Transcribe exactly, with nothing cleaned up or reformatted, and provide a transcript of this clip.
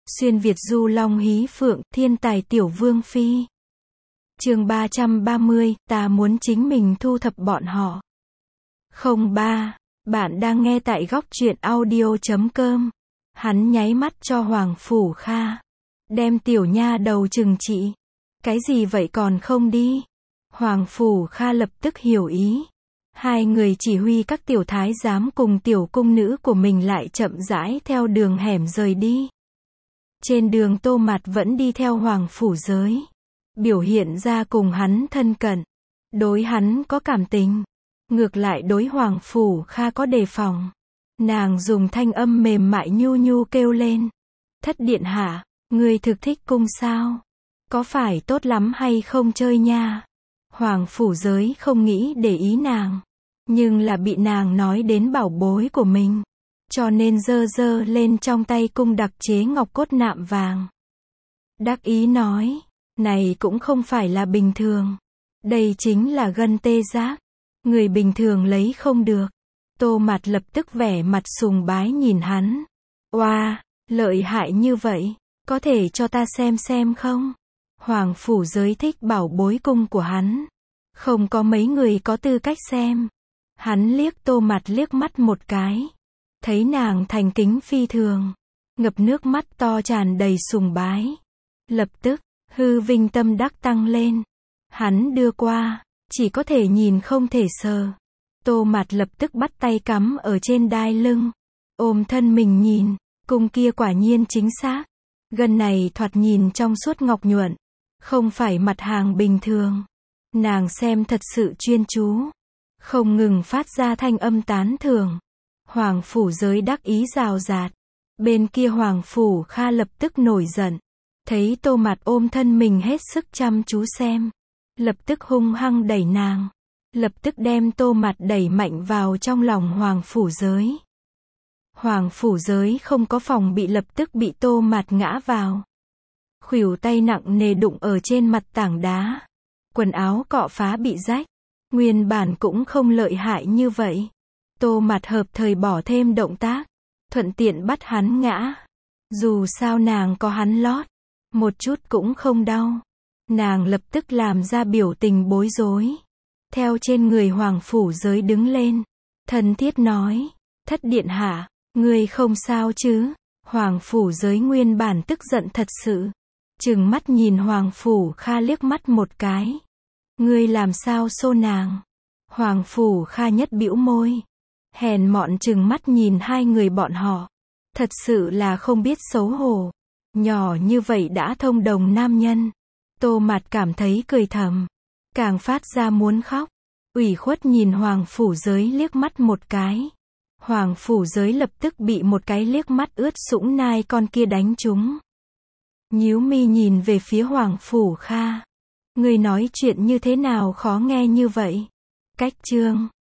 Xuyên Việt du long hí phượng, thiên tài tiểu vương phi. Chương ba trăm ba mươi, ta muốn chính mình thu thập bọn họ. không ba. Bạn đang nghe tại góc truyện audio chấm com. Hắn nháy mắt cho Hoàng Phủ Kha. Đem tiểu nha đầu trừng trị. Cái gì vậy còn không đi? Hoàng Phủ Kha lập tức hiểu ý. Hai người chỉ huy các tiểu thái giám cùng tiểu cung nữ của mình lại chậm rãi theo đường hẻm rời đi. Trên đường Tô Mạt vẫn đi theo Hoàng Phủ Giới. Biểu hiện ra cùng hắn thân cận. Đối hắn có cảm tình. Ngược lại đối Hoàng Phủ Kha có đề phòng. Nàng dùng thanh âm mềm mại nhu nhu kêu lên. Thất điện hạ, ngươi thực thích cung sao? Có phải tốt lắm hay không chơi nha? Hoàng Phủ Giới không nghĩ để ý nàng. Nhưng là bị nàng nói đến bảo bối của mình. Cho nên giơ giơ lên trong tay cung đặc chế ngọc cốt nạm vàng. Đắc ý nói, này cũng không phải là bình thường. Đây chính là gân tê giác. Người bình thường lấy không được. Tô Mạt lập tức vẻ mặt sùng bái nhìn hắn. Oa, lợi hại như vậy, có thể cho ta xem xem không? Hoàng Phủ Giới thích bảo bối cung của hắn. Không có mấy người có tư cách xem. Hắn liếc Tô Mạt liếc mắt một cái. Thấy nàng thành kính phi thường. Ngập nước mắt to tràn đầy sùng bái. Lập tức, hư vinh tâm đắc tăng lên. Hắn đưa qua, chỉ có thể nhìn không thể sờ. Tô Mạt lập tức bắt tay cắm ở trên đai lưng. Ôm thân mình nhìn, cung kia quả nhiên chính xác. Gân này thoạt nhìn trong suốt ngọc nhuận. Không phải mặt hàng bình thường. Nàng xem thật sự chuyên chú. Không ngừng phát ra thanh âm tán thưởng. Hoàng Phủ Giới đắc ý rào rạt. Bên kia Hoàng Phủ Kha lập tức nổi giận. Thấy Tô Mạt ôm thân mình hết sức chăm chú xem. Lập tức hung hăng đẩy nàng. Lập tức đem Tô Mạt đẩy mạnh vào trong lòng Hoàng Phủ Giới. Hoàng Phủ Giới không có phòng bị lập tức bị Tô Mạt ngã vào. Khuỷu tay nặng nề đụng ở trên mặt tảng đá. Quần áo cọ phá bị rách. Nguyên bản cũng không lợi hại như vậy. Tô Mạt hợp thời bỏ thêm động tác. Thuận tiện bắt hắn ngã. Dù sao nàng có hắn lót. Một chút cũng không đau. Nàng lập tức làm ra biểu tình bối rối. Theo trên người Hoàng Phủ Giới đứng lên. Thân thiết nói. Thất điện hạ, ngươi không sao chứ? Hoàng Phủ Giới nguyên bản tức giận thật sự. Trừng mắt nhìn Hoàng Phủ Kha liếc mắt một cái. Ngươi làm sao xô nàng? Hoàng Phủ Kha nhất bĩu môi. Hèn mọn trừng mắt nhìn hai người bọn họ. Thật sự là không biết xấu hổ. Nhỏ như vậy đã thông đồng nam nhân. Tô Mạt cảm thấy cười thầm. Càng phát ra muốn khóc. Ủy khuất nhìn Hoàng Phủ Giới liếc mắt một cái. Hoàng Phủ Giới lập tức bị một cái liếc mắt ướt sũng nai con kia đánh trúng. Nhíu mi nhìn về phía Hoàng Phủ Kha. Ngươi nói chuyện như thế nào khó nghe như vậy? Cách chương